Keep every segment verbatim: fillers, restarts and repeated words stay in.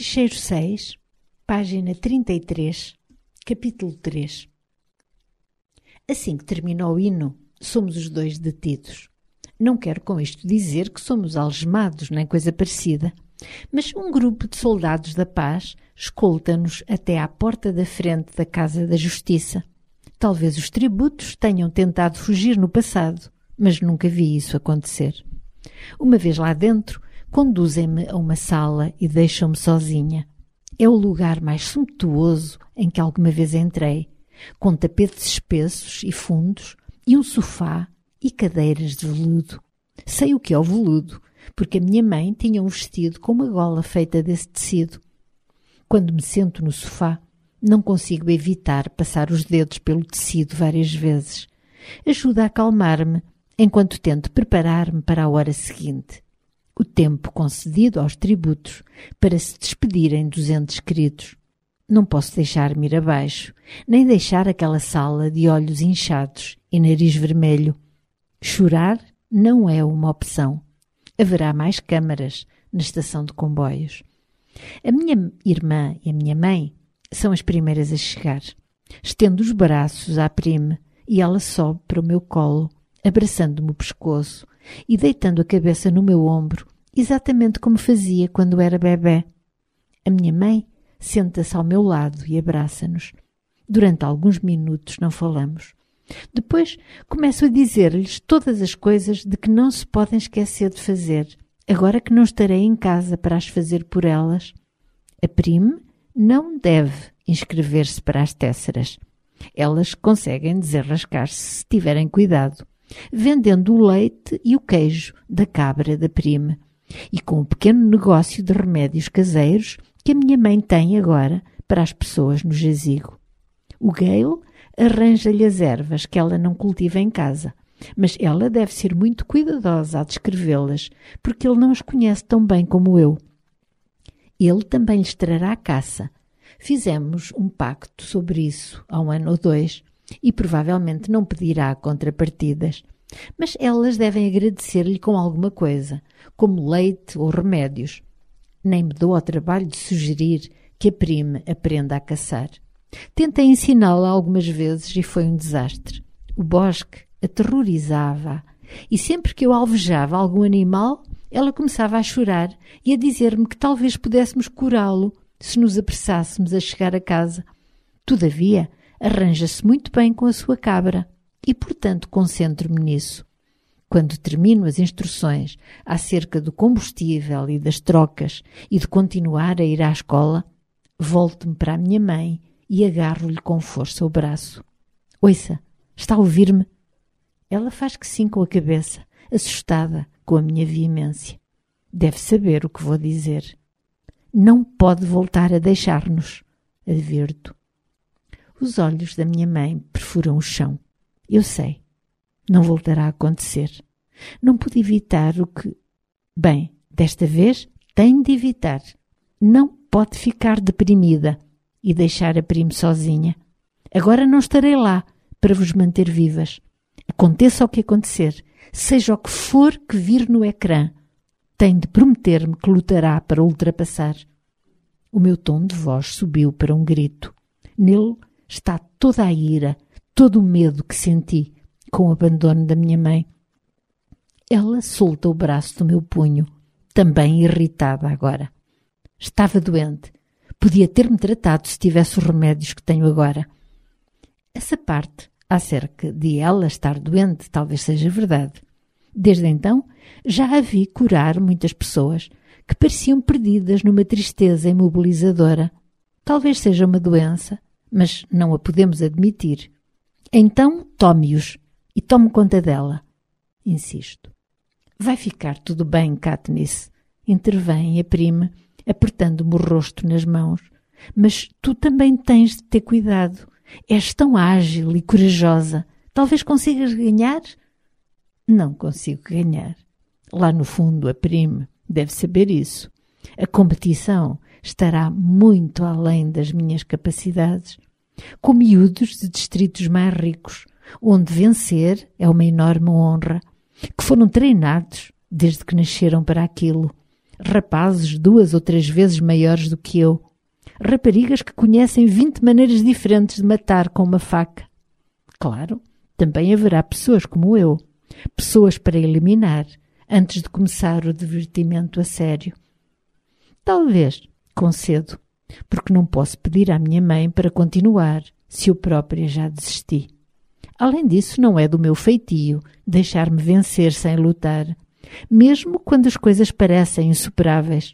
Ficheiro seis, página trinta e três, capítulo três. Assim que termina o hino, somos os dois detidos. Não quero com isto dizer que somos algemados, nem coisa parecida, mas um grupo de soldados da paz escolta-nos até à porta da frente da Casa da Justiça. Talvez os tributos tenham tentado fugir no passado, mas nunca vi isso acontecer. Uma vez lá dentro, conduzem-me a uma sala e deixam-me sozinha. É o lugar mais sumptuoso em que alguma vez entrei, com tapetes espessos e fundos, e um sofá e cadeiras de veludo. Sei o que é o veludo, porque a minha mãe tinha um vestido com uma gola feita desse tecido. Quando me sento no sofá, não consigo evitar passar os dedos pelo tecido várias vezes. Ajuda a acalmar-me, enquanto tento preparar-me para a hora seguinte. O tempo concedido aos tributos para se despedirem dos entes queridos. Não posso deixar-me ir abaixo, nem deixar aquela sala de olhos inchados e nariz vermelho. Chorar não é uma opção. Haverá mais câmaras na estação de comboios. A minha irmã e a minha mãe são as primeiras a chegar. Estendo os braços à prime e ela sobe para o meu colo, abraçando-me o pescoço e deitando a cabeça no meu ombro, exatamente como fazia quando era bebé. A minha mãe senta-se ao meu lado e abraça-nos. Durante alguns minutos não falamos. Depois começo a dizer-lhes todas as coisas de que não se podem esquecer de fazer, agora que não estarei em casa para as fazer por elas. A prime não deve inscrever-se para as tésseras. Elas conseguem desenrascar-se se tiverem cuidado, vendendo o leite e o queijo da cabra da prime, e com o pequeno negócio de remédios caseiros que a minha mãe tem agora para as pessoas no jazigo. O Gale arranja-lhe as ervas que ela não cultiva em casa, mas ela deve ser muito cuidadosa a descrevê-las, porque ele não as conhece tão bem como eu. Ele também lhes trará a caça. Fizemos um pacto sobre isso há um ano ou dois e provavelmente não pedirá contrapartidas, mas elas devem agradecer-lhe com alguma coisa, como leite ou remédios. Nem me dou ao trabalho de sugerir que a prime aprenda a caçar. Tentei ensiná-la algumas vezes e foi um desastre. O bosque aterrorizava-a e sempre que eu alvejava algum animal, ela começava a chorar e a dizer-me que talvez pudéssemos curá-lo se nos apressássemos a chegar a casa. Todavia, arranja-se muito bem com a sua cabra e, portanto, concentro-me nisso. Quando termino as instruções acerca do combustível e das trocas e de continuar a ir à escola, volto-me para a minha mãe e agarro-lhe com força o braço. Ouça, está a ouvir-me? Ela faz que sim com a cabeça, assustada com a minha veemência. Deve saber o que vou dizer. Não pode voltar a deixar-nos, advirto. Os olhos da minha mãe perfuram o chão. Eu sei. Não voltará a acontecer. Não pude evitar o que... Bem, desta vez tenho de evitar. Não pode ficar deprimida e deixar a prime sozinha. Agora não estarei lá para vos manter vivas. Aconteça o que acontecer, seja o que for que vir no ecrã, tem de prometer-me que lutará para ultrapassar. O meu tom de voz subiu para um grito. Nele está toda a ira, todo o medo que senti com o abandono da minha mãe. Ela solta o braço do meu punho, também irritada agora. Estava doente. Podia ter-me tratado se tivesse os remédios que tenho agora. Essa parte acerca de ela estar doente talvez seja verdade. Desde então, já a vi curar muitas pessoas que pareciam perdidas numa tristeza imobilizadora. Talvez seja uma doença, mas não a podemos admitir. Então, tome-os e tome conta dela. Insisto. Vai ficar tudo bem, Katniss. Intervém a prime, apertando-me o rosto nas mãos. Mas tu também tens de ter cuidado. És tão ágil e corajosa. Talvez consigas ganhar? Não consigo ganhar. Lá no fundo, a prime deve saber isso. A competição estará muito além das minhas capacidades. Com miúdos de distritos mais ricos, onde vencer é uma enorme honra, que foram treinados desde que nasceram para aquilo. rapazes duas ou três vezes maiores do que eu, raparigas que conhecem vinte maneiras diferentes de matar com uma faca. Claro, também haverá pessoas como eu, pessoas para eliminar, antes de começar o divertimento a sério. Talvez, concedo, porque não posso pedir à minha mãe para continuar, se eu própria já desisti. Além disso, não é do meu feitio deixar-me vencer sem lutar, mesmo quando as coisas parecem insuperáveis.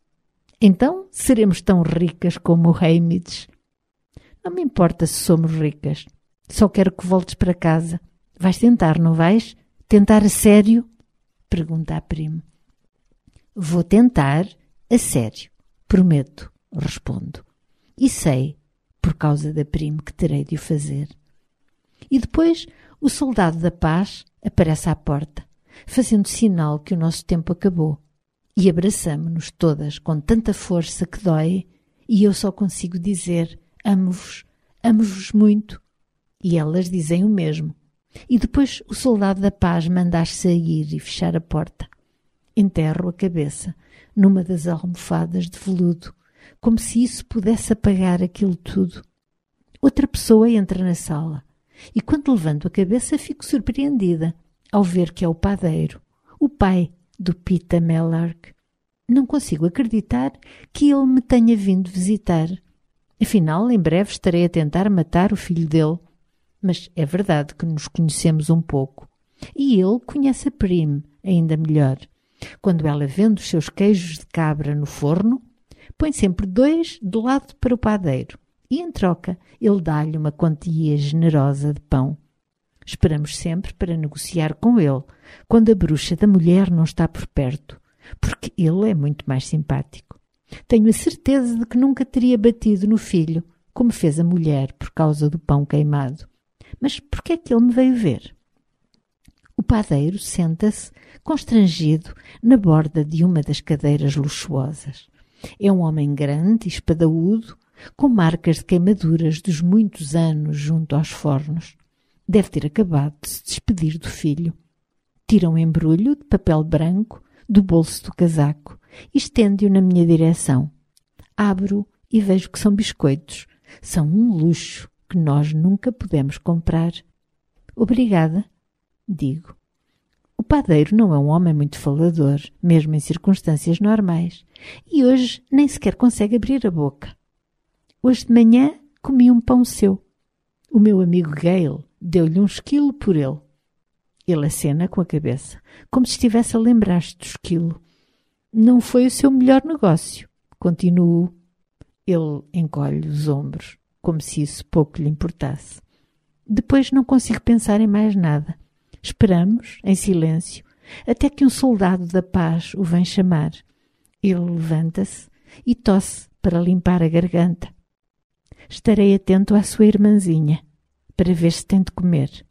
Então, seremos tão ricas como o rei Mides. Não me importa se somos ricas. Só quero que voltes para casa. Vais tentar, não vais? Tentar a sério? Pergunta a Primo. Vou tentar a sério. Prometo, respondo. E sei, por causa da Primo, que terei de o fazer. E depois o soldado da paz aparece à porta, fazendo sinal que o nosso tempo acabou. E abraçamo-nos todas com tanta força que dói, e eu só consigo dizer: amo-vos, amo-vos muito. E elas dizem o mesmo. E depois o soldado da paz manda-as sair e fechar a porta. Enterro a cabeça numa das almofadas de veludo, como se isso pudesse apagar aquilo tudo. Outra pessoa entra na sala, e quando levanto a cabeça fico surpreendida ao ver que é o padeiro, o pai do Pita Mellark. Não consigo acreditar que ele me tenha vindo visitar. Afinal, em breve estarei a tentar matar o filho dele. Mas é verdade que nos conhecemos um pouco. E ele conhece a Prime ainda melhor. Quando ela vende os seus queijos de cabra no forno, põe sempre dois de lado para o padeiro. E, em troca, ele dá-lhe uma quantia generosa de pão. Esperamos sempre para negociar com ele, quando a bruxa da mulher não está por perto, porque ele é muito mais simpático. Tenho a certeza de que nunca teria batido no filho, como fez a mulher por causa do pão queimado. Mas por que é que ele me veio ver? O padeiro senta-se, constrangido, na borda de uma das cadeiras luxuosas. É um homem grande e espadaúdo, com marcas de queimaduras dos muitos anos junto aos fornos. Deve ter acabado de se despedir do filho. Tira um embrulho de papel branco do bolso do casaco e estende-o na minha direção. Abro e vejo que são biscoitos. São um luxo que nós nunca pudemos comprar. Obrigada, digo. O padeiro não é um homem muito falador, mesmo em circunstâncias normais, e hoje nem sequer consegue abrir a boca. Hoje de manhã comi um pão seu. O meu amigo Gale deu-lhe um esquilo por ele. Ele acena com a cabeça, como se estivesse a lembrar-se do esquilo. Não foi o seu melhor negócio, continuo. Ele encolhe os ombros, como se isso pouco lhe importasse. Depois não consigo pensar em mais nada. Esperamos, em silêncio, até que um soldado da paz o vem chamar. Ele levanta-se e tosse para limpar a garganta. Estarei atento à sua irmãzinha, para ver se tem de comer.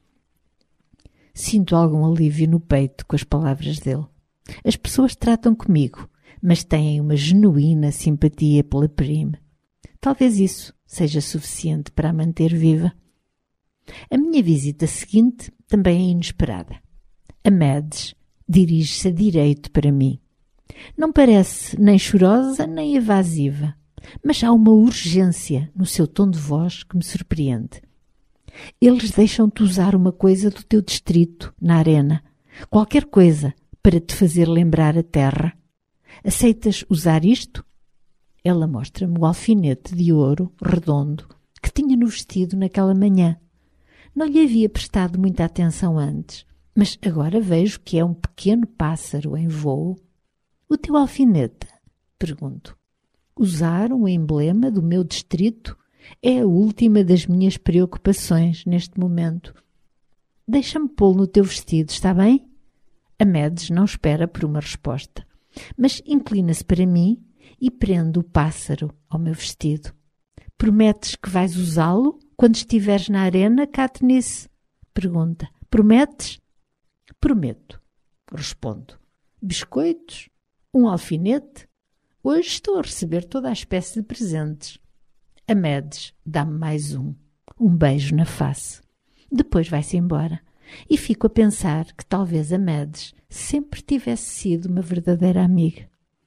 Sinto algum alívio no peito com as palavras dele. As pessoas tratam comigo, mas têm uma genuína simpatia pela Prime. Talvez isso seja suficiente para a manter viva. A minha visita seguinte também é inesperada. A Mads dirige-se a direito para mim. Não parece nem chorosa nem evasiva, mas há uma urgência no seu tom de voz que me surpreende. Eles deixam-te usar uma coisa do teu distrito na arena, qualquer coisa para te fazer lembrar a terra. Aceitas usar isto? Ela mostra-me o alfinete de ouro redondo que tinha no vestido naquela manhã. Não lhe havia prestado muita atenção antes, mas agora vejo que é um pequeno pássaro em voo. O teu alfinete? Pergunto. Usar um emblema do meu distrito é a última das minhas preocupações neste momento. Deixa-me pô-lo no teu vestido, está bem? A Mads não espera por uma resposta, mas inclina-se para mim e prende o pássaro ao meu vestido. Prometes que vais usá-lo quando estiveres na arena, Katniss? Pergunta. Prometes? Prometo, respondo. Biscoitos? Um alfinete? Hoje estou a receber toda a espécie de presentes. A Mads dá-me mais um, um beijo na face. Depois vai-se embora e fico a pensar que talvez a Mads sempre tivesse sido uma verdadeira amiga.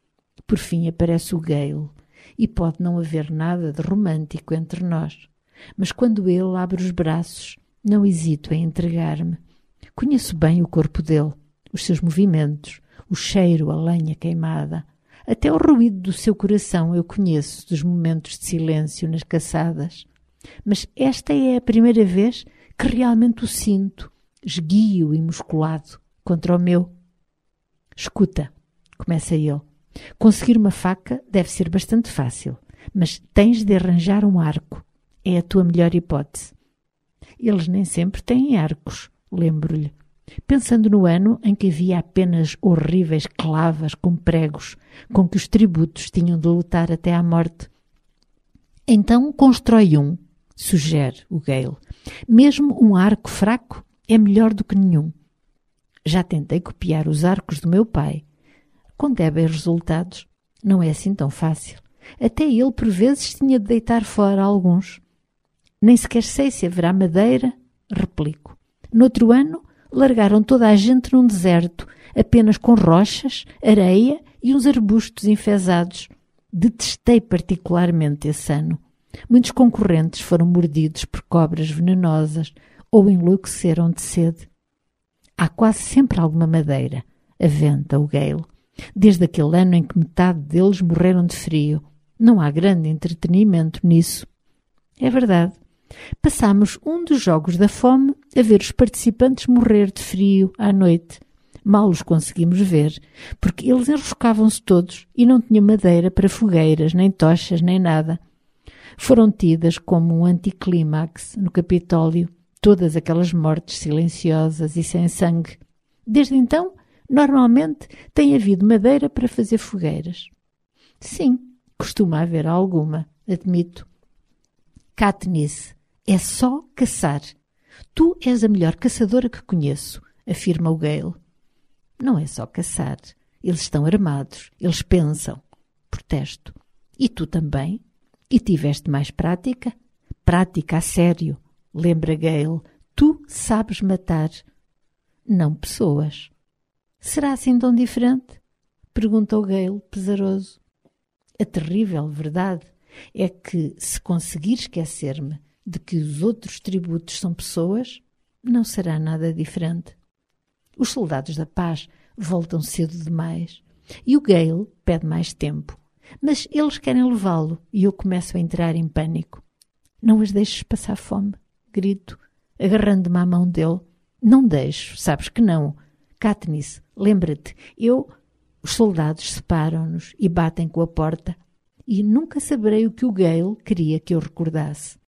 Por fim aparece o Gale, e pode não haver nada de romântico entre nós. Mas quando ele abre os braços, não hesito em entregar-me. Conheço bem o corpo dele, os seus movimentos, o cheiro a lenha queimada. Até o ruído do seu coração eu conheço dos momentos de silêncio nas caçadas. Mas esta é a primeira vez que realmente o sinto, esguio e musculado, contra o meu. Escuta, começa ele. Conseguir uma faca deve ser bastante fácil, mas tens de arranjar um arco. É a tua melhor hipótese. Eles nem sempre têm arcos, lembro-lhe, pensando no ano em que havia apenas horríveis clavas com pregos com que os tributos tinham de lutar até à morte. Então constrói um, sugere o Gale. Mesmo um arco fraco é melhor do que nenhum. Já tentei copiar os arcos do meu pai. Com débeis resultados, não é assim tão fácil. Até ele, por vezes, tinha de deitar fora alguns. Nem sequer sei se haverá madeira, replico. Noutro ano, largaram toda a gente num deserto, apenas com rochas, areia e uns arbustos enfesados. Detestei particularmente esse ano. Muitos concorrentes foram mordidos por cobras venenosas ou enlouqueceram de sede. Há quase sempre alguma madeira, aventa o Gale. Desde aquele ano em que metade deles morreram de frio. Não há grande entretenimento nisso. É verdade. Passámos um dos jogos da fome a ver os participantes morrer de frio à noite. Mal os conseguimos ver, porque eles enroscavam-se todos e não tinham madeira para fogueiras, nem tochas, nem nada. Foram tidas como um anticlímax no Capitólio, todas aquelas mortes silenciosas e sem sangue. Desde então, normalmente tem havido madeira para fazer fogueiras. Sim, costuma haver alguma, admito. Katniss, é só caçar. Tu és a melhor caçadora que conheço, afirma o Gale. Não é só caçar. Eles estão armados, eles pensam. Protesto. E tu também? E tiveste mais prática? Prática a sério, lembra Gale. Tu sabes matar. Não pessoas. Será assim tão diferente? Pergunta o Gale, pesaroso. A terrível verdade é que, se conseguir esquecer-me de que os outros tributos são pessoas, não será nada diferente. Os soldados da paz voltam cedo demais e o Gale pede mais tempo, mas eles querem levá-lo e eu começo a entrar em pânico. Não as deixes passar fome, grito, agarrando-me à mão dele. Não deixo, sabes que não. Katniss, lembra-te, eu... Os soldados separam-nos e batem com a porta e nunca saberei o que o Gale queria que eu recordasse.